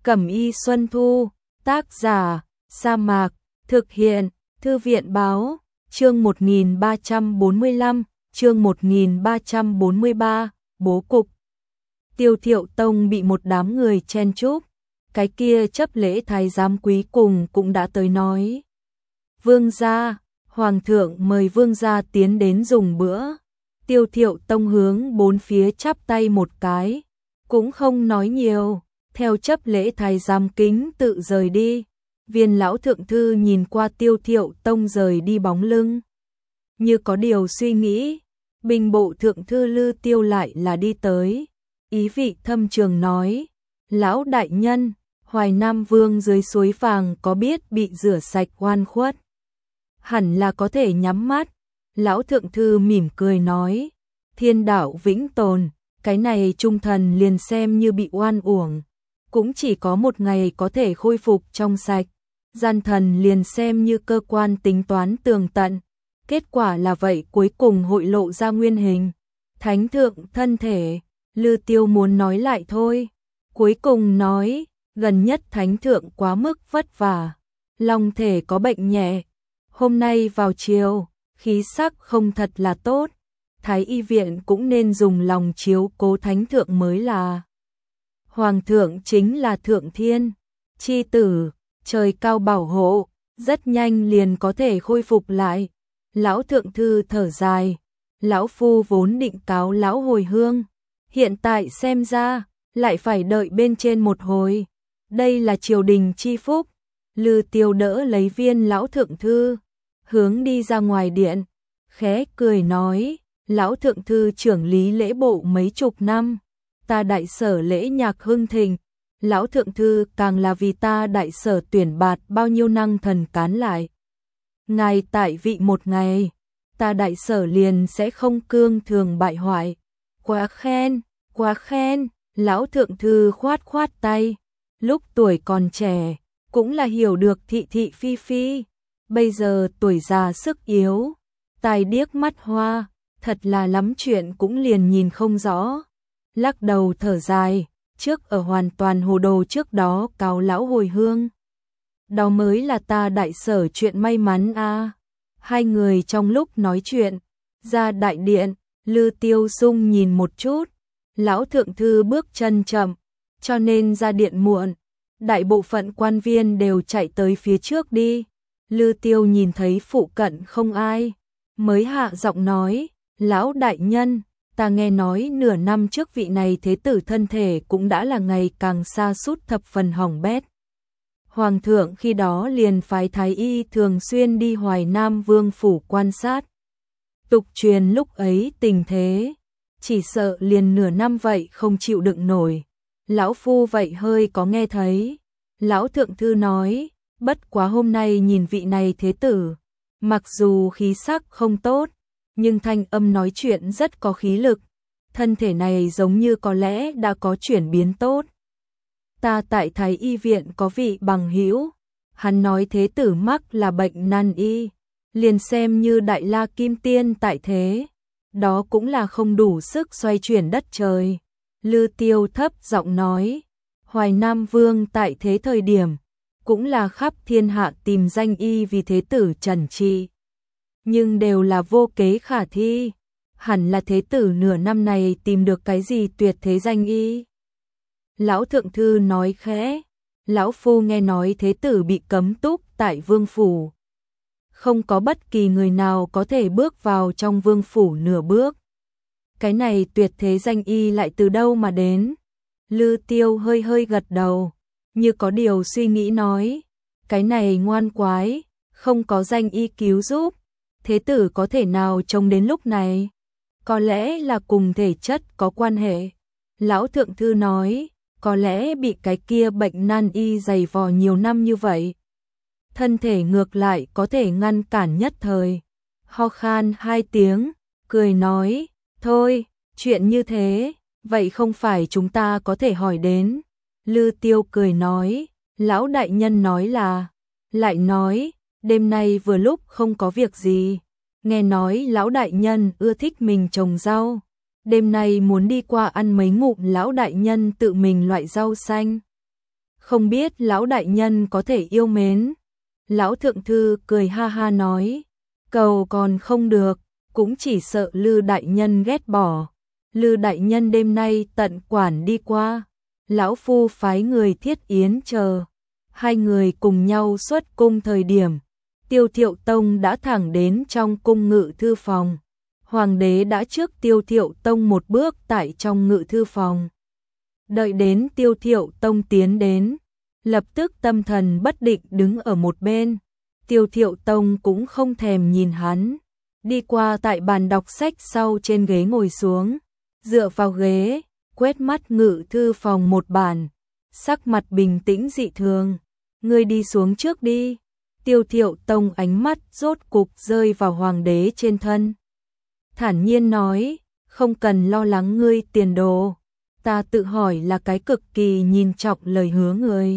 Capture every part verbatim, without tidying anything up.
Cẩm y Xuân Thu, tác giả, Sa Mạc, thực hiện, Thư viện báo, chương một nghìn ba trăm bốn mươi lăm, chương một nghìn ba trăm bốn mươi ba, bố cục. Tiêu Thiệu Tông bị một đám người chen chúc, cái kia chấp lễ thái giám quý cùng cũng đã tới nói. Vương gia, Hoàng thượng mời vương gia tiến đến dùng bữa. Tiêu Thiệu Tông hướng bốn phía chắp tay một cái, cũng không nói nhiều, theo chấp lễ thái giám kính tự rời đi. Viên lão thượng thư nhìn qua Tiêu Thiệu Tông rời đi bóng lưng, như có điều suy nghĩ. Binh bộ thượng thư Lư Tiêu lại là đi tới, ý vị thâm trường nói: lão đại nhân, Hoài Nam Vương dưới suối vàng có biết bị rửa sạch oan khuất, hẳn là có thể nhắm mắt. Lão thượng thư mỉm cười nói: thiên đạo vĩnh tồn, cái này trung thần liền xem như bị oan uổng, cũng chỉ có một ngày có thể khôi phục trong sạch. Gian thần liền xem như cơ quan tính toán tường tận, kết quả là vậy cuối cùng hội lộ ra nguyên hình. Thánh thượng thân thể, Lư Tiêu muốn nói lại thôi, cuối cùng nói: gần nhất thánh thượng quá mức vất vả, long thể có bệnh nhẹ, hôm nay vào chiều, khí sắc không thật là tốt, Thái y viện cũng nên dùng lòng chiếu cố thánh thượng mới là. Hoàng thượng chính là thượng thiên chi tử, trời cao bảo hộ, rất nhanh liền có thể khôi phục lại. Lão thượng thư thở dài: lão phu vốn định cáo lão hồi hương, hiện tại xem ra lại phải đợi bên trên một hồi, đây là triều đình chi phúc. Lư Tiêu đỡ lấy viên lão thượng thư, hướng đi ra ngoài điện, khẽ cười nói: lão thượng thư trưởng lý lễ bộ mấy chục năm, ta đại sở lễ nhạc hưng thịnh, lão thượng thư càng là vì ta đại sở tuyển bạt bao nhiêu năng thần cán lại. Ngài tại vị một ngày, ta đại sở liền sẽ không cương thường bại hoại. Quá khen, quá khen. Lão thượng thư khoát khoát tay, lúc tuổi còn trẻ, cũng là hiểu được thị thị phi phi, bây giờ tuổi già sức yếu, tai điếc mắt hoa, thật là lắm chuyện cũng liền nhìn không rõ. Lắc đầu thở dài, trước ở hoàn toàn hồ đồ trước đó cáo lão hồi hương, đó mới là ta đại sở chuyện may mắn a. À. Hai người trong lúc nói chuyện, ra đại điện, Lư Tiêu Sung nhìn một chút, lão thượng thư bước chân chậm, cho nên ra điện muộn, đại bộ phận quan viên đều chạy tới phía trước đi. Lư Tiêu nhìn thấy phụ cận không ai, mới hạ giọng nói: lão đại nhân, ta nghe nói nửa năm trước vị này thế tử thân thể cũng đã là ngày càng sa sút thập phần hỏng bét. Hoàng thượng khi đó liền phái thái y thường xuyên đi Hoài Nam Vương phủ quan sát. Tục truyền lúc ấy tình thế, chỉ sợ liền nửa năm vậy không chịu đựng nổi. Lão phu vậy hơi có nghe thấy. Lão thượng thư nói: bất quá hôm nay nhìn vị này thế tử, mặc dù khí sắc không tốt, nhưng thanh âm nói chuyện rất có khí lực, thân thể này giống như có lẽ đã có chuyển biến tốt. Ta tại Thái y viện có vị bằng hữu, hắn nói thế tử mắc là bệnh nan y, liền xem như đại la kim tiên tại thế, đó cũng là không đủ sức xoay chuyển đất trời. Lư Tiêu thấp giọng nói: Hoài Nam Vương tại thế thời điểm, cũng là khắp thiên hạ tìm danh y vì thế tử trần trị, nhưng đều là vô kế khả thi, hẳn là thế tử nửa năm này tìm được cái gì tuyệt thế danh y. Lão thượng thư nói khẽ: lão phu nghe nói thế tử bị cấm túc tại vương phủ, không có bất kỳ người nào có thể bước vào trong vương phủ nửa bước. Cái này tuyệt thế danh y lại từ đâu mà đến? Lư Tiêu hơi hơi gật đầu, như có điều suy nghĩ nói: cái này ngoan quái, không có danh y cứu giúp, thế tử có thể nào trông đến lúc này? Có lẽ là cùng thể chất có quan hệ. Lão thượng thư nói: có lẽ bị cái kia bệnh nan y dày vò nhiều năm như vậy, thân thể ngược lại có thể ngăn cản nhất thời. Ho khan hai tiếng, cười nói: thôi, chuyện như thế, vậy không phải chúng ta có thể hỏi đến. Lư Tiêu cười nói: lão đại nhân nói là, lại nói, đêm nay vừa lúc không có việc gì, nghe nói lão đại nhân ưa thích mình trồng rau, đêm nay muốn đi qua ăn mấy ngụm lão đại nhân tự mình loại rau xanh. không biết lão đại nhân có thể yêu mến. Lão thượng thư cười ha ha nói, cầu còn không được, cũng chỉ sợ Lư đại nhân ghét bỏ. Lư đại nhân đêm nay tận quản đi qua, lão phu phái người thiết yến chờ. Hai người cùng nhau xuất cung thời điểm, Tiêu Thiệu Tông đã thẳng đến trong cung ngự thư phòng. Hoàng đế đã trước Tiêu Thiệu Tông một bước tại trong ngự thư phòng. Đợi đến Tiêu Thiệu Tông tiến đến, lập tức tâm thần bất định đứng ở một bên. Tiêu Thiệu Tông cũng không thèm nhìn hắn, đi qua tại bàn đọc sách sau trên ghế ngồi xuống, dựa vào ghế, quét mắt ngự thư phòng một bản, sắc mặt bình tĩnh dị thường. Ngươi đi xuống trước đi. Tiêu Thiệu Tông ánh mắt rốt cục rơi vào hoàng đế trên thân. Thản nhiên nói, không cần lo lắng ngươi tiền đồ. Ta tự hỏi là cái cực kỳ nhìn trọng lời hứa người.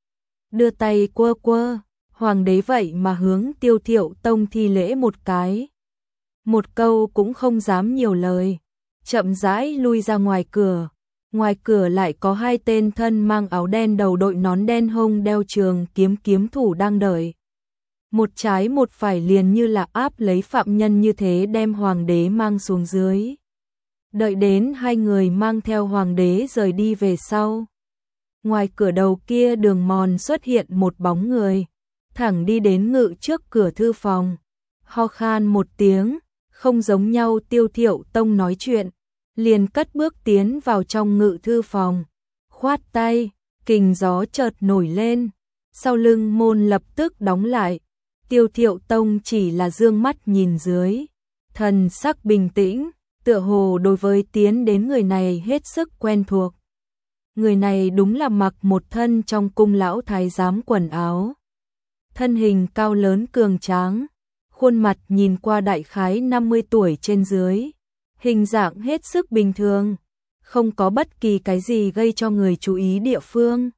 Đưa tay quơ quơ, hoàng đế vậy mà hướng Tiêu Thiệu Tông thi lễ một cái. Một câu cũng không dám nhiều lời, chậm rãi lui ra ngoài cửa. Ngoài cửa lại có hai tên thân mang áo đen đầu đội nón đen hông đeo trường kiếm kiếm thủ đang đợi. Một trái một phải liền như là áp lấy phạm nhân như thế đem hoàng đế mang xuống dưới. Đợi đến hai người mang theo hoàng đế rời đi về sau. Ngoài cửa đầu kia đường mòn xuất hiện một bóng người, thẳng đi đến ngự trước cửa thư phòng. Ho khan một tiếng, không giống nhau Tiêu Thiệu Tông nói chuyện, liền cất bước tiến vào trong ngự thư phòng. Khoát tay, kình gió chợt nổi lên, sau lưng môn lập tức đóng lại. Tiêu Thiệu Tông chỉ là dương mắt nhìn dưới, thần sắc bình tĩnh, tựa hồ đối với tiến đến người này hết sức quen thuộc. Người này đúng là mặc một thân trong cung lão thái giám quần áo. Thân hình cao lớn cường tráng, khuôn mặt nhìn qua đại khái năm mươi tuổi trên dưới, hình dạng hết sức bình thường, không có bất kỳ cái gì gây cho người chú ý địa phương.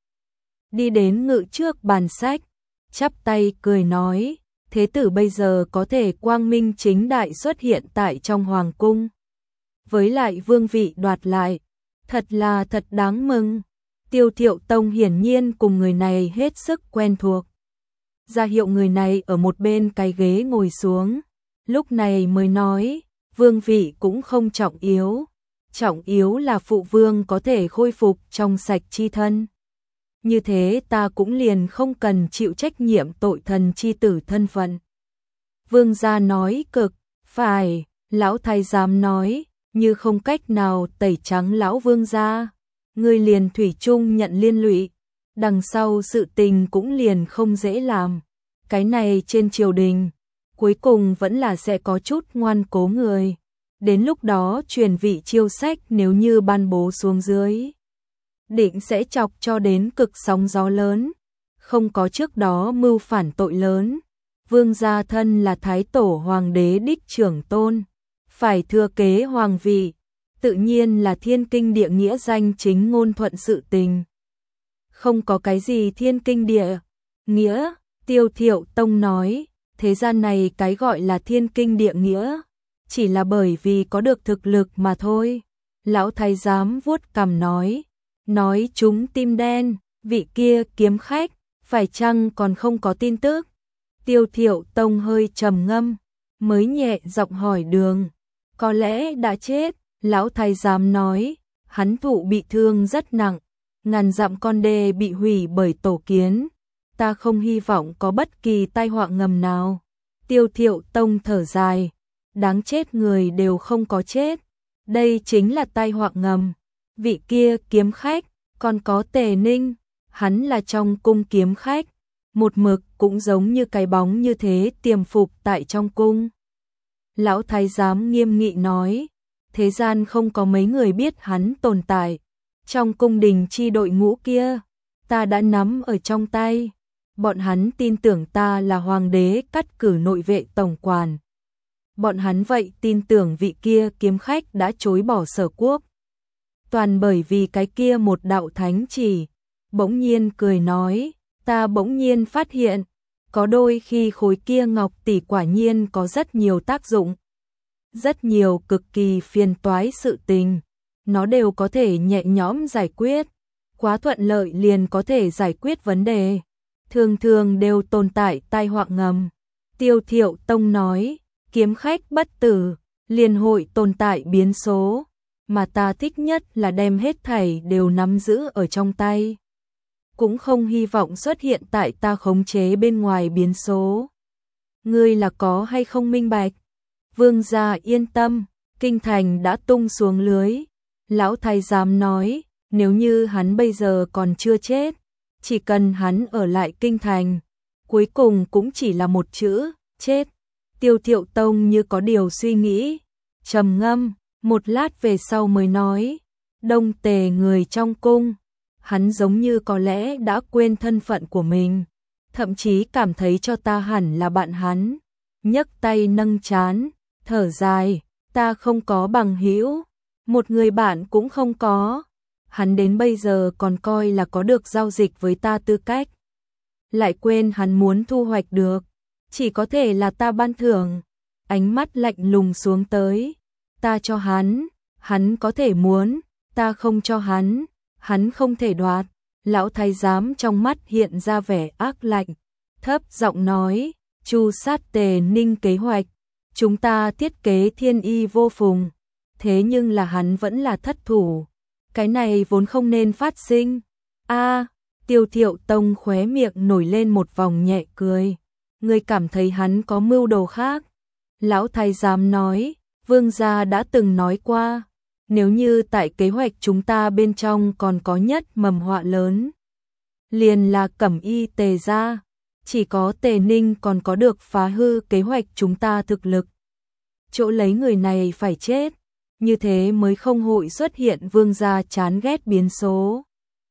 Đi đến ngự trước bàn sách, chắp tay cười nói, thế tử bây giờ có thể quang minh chính đại xuất hiện tại trong hoàng cung. Với lại vương vị đoạt lại, thật là thật đáng mừng. Tiêu Thiệu Tông hiển nhiên cùng người này hết sức quen thuộc. Ra hiệu người này ở một bên cái ghế ngồi xuống, lúc này mới nói, vương vị cũng không trọng yếu. Trọng yếu là phụ vương có thể khôi phục trong sạch chi thân. Như thế ta cũng liền không cần chịu trách nhiệm tội thần chi tử thân phận. Vương gia nói cực, phải, lão thái giám nói, như không cách nào tẩy trắng lão vương gia, ngươi liền thủy chung nhận liên lụy, đằng sau sự tình cũng liền không dễ làm. Cái này trên triều đình, cuối cùng vẫn là sẽ có chút ngoan cố người. Đến lúc đó truyền vị chiêu sách nếu như ban bố xuống dưới, định sẽ chọc cho đến cực sóng gió lớn, không có trước đó mưu phản tội lớn. Vương gia thân là thái tổ hoàng đế đích trưởng tôn, phải thừa kế hoàng vị, tự nhiên là thiên kinh địa nghĩa danh chính ngôn thuận sự tình. Không có cái gì thiên kinh địa nghĩa, Tiêu Thiệu Tông nói, thế gian này cái gọi là thiên kinh địa nghĩa, chỉ là bởi vì có được thực lực mà thôi. Lão thái giám vuốt cằm nói, nói chúng tim đen, vị kia kiếm khách, phải chăng còn không có tin tức. Tiêu Thiệu Tông hơi trầm ngâm, mới nhẹ giọng hỏi đường, có lẽ đã chết. Lão thái giám nói, hắn thụ bị thương rất nặng, ngàn dặm con đê bị hủy bởi tổ kiến, ta không hy vọng có bất kỳ tai họa ngầm nào. Tiêu Thiệu Tông thở dài, đáng chết người đều không có chết, đây chính là tai họa ngầm. Vị kia kiếm khách, còn có Tề Ninh, hắn là trong cung kiếm khách, một mực cũng giống như cái bóng như thế tiềm phục tại trong cung. Lão thái giám nghiêm nghị nói, thế gian không có mấy người biết hắn tồn tại. Trong cung đình chi đội ngũ kia, ta đã nắm ở trong tay. Bọn hắn tin tưởng ta là hoàng đế cắt cử nội vệ tổng quản. Bọn hắn vậy tin tưởng vị kia kiếm khách đã chối bỏ Sở Quốc. Toàn bởi vì cái kia một đạo thánh chỉ. Bỗng nhiên cười nói, ta bỗng nhiên phát hiện, có đôi khi khối kia ngọc tỷ quả nhiên có rất nhiều tác dụng. Rất nhiều cực kỳ phiền toái sự tình, nó đều có thể nhẹ nhõm giải quyết. quá thuận lợi liền có thể giải quyết vấn đề, thường thường đều tồn tại tai họa ngầm. Tiêu Thiệu Tông nói, kiếm khách bất tử, liền hội tồn tại biến số, mà ta thích nhất là đem hết thảy đều nắm giữ ở trong tay. Cũng không hy vọng xuất hiện tại ta khống chế bên ngoài biến số. Ngươi là có hay không minh bạch? Vương gia yên tâm, kinh thành đã tung xuống lưới. Lão thái giám nói, nếu như hắn bây giờ còn chưa chết, chỉ cần hắn ở lại kinh thành, cuối cùng cũng chỉ là một chữ, chết. Tiêu Thiệu Tông như có điều suy nghĩ, trầm ngâm, một lát về sau mới nói, Đông Tề người trong cung, hắn giống như có lẽ đã quên thân phận của mình, thậm chí cảm thấy cho ta hẳn là bạn hắn. Nhấc tay nâng trán, thở dài, ta không có bằng hữu, một người bạn cũng không có. Hắn đến bây giờ còn coi là có được giao dịch với ta tư cách, lại quên hắn muốn thu hoạch được, chỉ có thể là ta ban thưởng. Ánh mắt lạnh lùng xuống tới, ta cho hắn, hắn có thể muốn, ta không cho hắn, hắn không thể đoạt. Lão thái giám trong mắt hiện ra vẻ ác lạnh, thấp giọng nói, Chu sát Tề Ninh kế hoạch, chúng ta thiết kế thiên y vô phùng, thế nhưng là hắn vẫn là thất thủ. Cái này vốn không nên phát sinh. A, Tiêu Thiệu Tông khóe miệng nổi lên một vòng nhẹ cười. Ngươi cảm thấy hắn có mưu đồ khác? Lão thái giám nói, vương gia đã từng nói qua, nếu như tại kế hoạch chúng ta bên trong còn có nhất mầm họa lớn, liền là Cẩm Y Tề gia, chỉ có Tề Ninh còn có được phá hư kế hoạch chúng ta thực lực. Chỗ lấy người này phải chết, như thế mới không hội xuất hiện vương gia chán ghét biến số.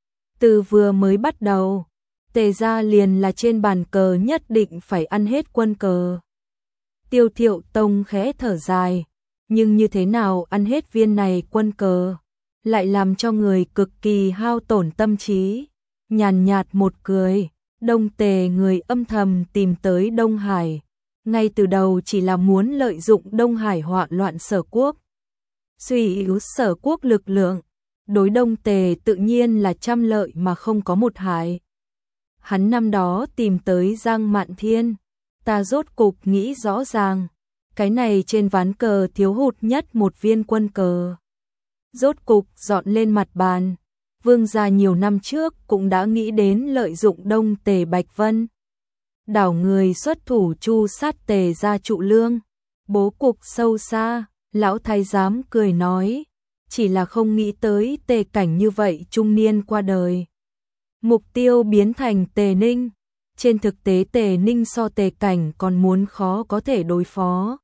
Từ vừa mới bắt đầu, Tề gia liền là trên bàn cờ nhất định phải ăn hết quân cờ. Tiêu Thiệu Tông khẽ thở dài, nhưng như thế nào ăn hết viên này quân cờ, lại làm cho người cực kỳ hao tổn tâm trí. Nhàn nhạt một cười, Đông Tề người âm thầm tìm tới Đông Hải, ngay từ đầu chỉ là muốn lợi dụng Đông Hải họa loạn Sở quốc, suy yếu Sở quốc lực lượng, đối Đông Tề tự nhiên là trăm lợi mà không có một hại. Hắn năm đó tìm tới Giang Mạn Thiên, ta rốt cục nghĩ rõ ràng, cái này trên ván cờ thiếu hụt nhất một viên quân cờ. Rốt cục dọn lên mặt bàn, vương gia nhiều năm trước cũng đã nghĩ đến lợi dụng Đông Tề Bạch Vân, đảo người xuất thủ chu sát Tề gia trụ lương. Bố cục sâu xa, lão thái giám cười nói, chỉ là không nghĩ tới Tề Cảnh như vậy trung niên qua đời, mục tiêu biến thành Tề Ninh. Trên thực tế Tề Ninh so Tề Cảnh còn muốn khó có thể đối phó.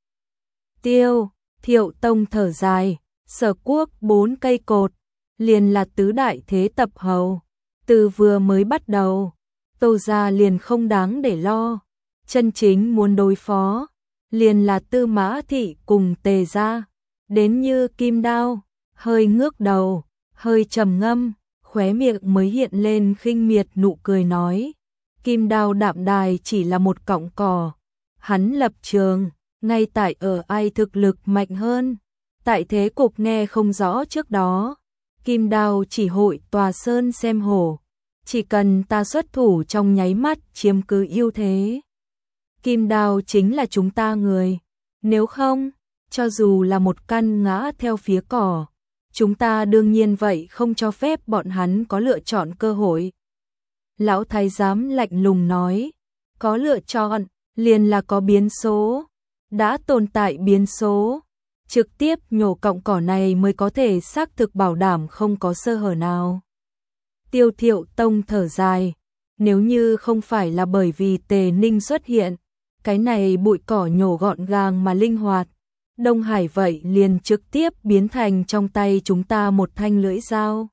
Tiêu Thiệu Tông thở dài, Sở quốc bốn cây cột, liền là tứ đại thế tập hầu. Từ vừa mới bắt đầu, Tô gia liền không đáng để lo. Chân chính muốn đối phó, liền là Tư Mã Thị cùng Tề gia. Đến như Kim Đao, hơi ngước đầu, hơi trầm ngâm, khóe miệng mới hiện lên khinh miệt nụ cười nói, Kim Đao đạm đài chỉ là một cọng cỏ, hắn lập trường, ngay tại ở ai thực lực mạnh hơn. Tại thế cục nghe không rõ trước đó, Kim Đao chỉ hội tòa sơn xem hổ, chỉ cần ta xuất thủ trong nháy mắt chiếm cứ ưu thế, Kim Đao chính là chúng ta người. Nếu không, cho dù là một căn ngã theo phía cỏ, chúng ta đương nhiên vậy không cho phép bọn hắn có lựa chọn cơ hội. Lão thái giám lạnh lùng nói, có lựa chọn, liền là có biến số, đã tồn tại biến số, trực tiếp nhổ cọng cỏ này mới có thể xác thực bảo đảm không có sơ hở nào. Tiêu Thiệu Tông thở dài, nếu như không phải là bởi vì Tề Ninh xuất hiện, cái này bụi cỏ nhổ gọn gàng mà linh hoạt, Đông Hải vậy liền trực tiếp biến thành trong tay chúng ta một thanh lưỡi dao.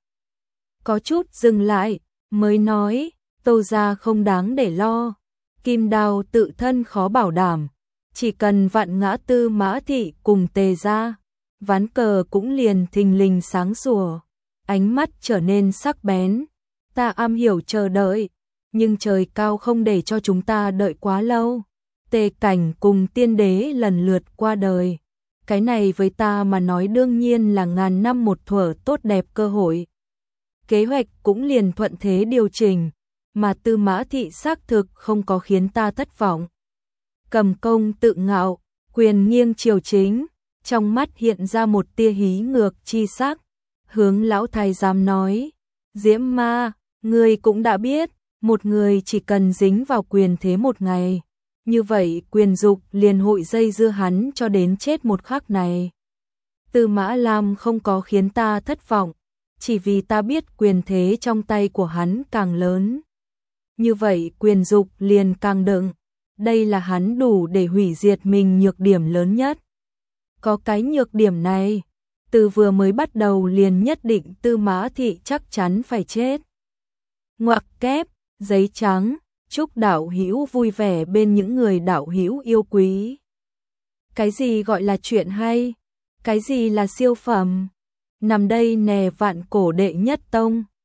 Có chút dừng lại, mới nói, Tô gia không đáng để lo, Kim Đao tự thân khó bảo đảm, chỉ cần vạn ngã Tư Mã Thị cùng Tề gia, ván cờ cũng liền thình lình sáng sủa. Ánh mắt trở nên sắc bén, ta am hiểu chờ đợi, nhưng trời cao không để cho chúng ta đợi quá lâu. Tề Cảnh cùng tiên đế lần lượt qua đời, cái này với ta mà nói đương nhiên là ngàn năm một thuở tốt đẹp cơ hội. kế hoạch cũng liền thuận thế điều chỉnh, mà Tư Mã Thị xác thực không có khiến ta thất vọng. Cầm Công tự ngạo, quyền nghiêng triều chính, trong mắt hiện ra một tia hí ngược chi sắc, hướng lão thái giám nói, Diễm Ma, ngươi cũng đã biết, một người chỉ cần dính vào quyền thế một ngày, như vậy quyền dục liền hội dây dưa hắn cho đến chết một khắc này. Tư Mã Lam không có khiến ta thất vọng, chỉ vì ta biết quyền thế trong tay của hắn càng lớn. Như vậy quyền dục liền càng đựng, đây là hắn đủ để hủy diệt mình nhược điểm lớn nhất. Có cái nhược điểm này, từ vừa mới bắt đầu liền nhất định Tư Mã Thị chắc chắn phải chết. Ngoặc kép, giấy trắng, chúc đạo hữu vui vẻ bên những người đạo hữu yêu quý. Cái gì gọi là chuyện hay? Cái gì là siêu phẩm? Nằm đây nè vạn cổ đệ nhất tông.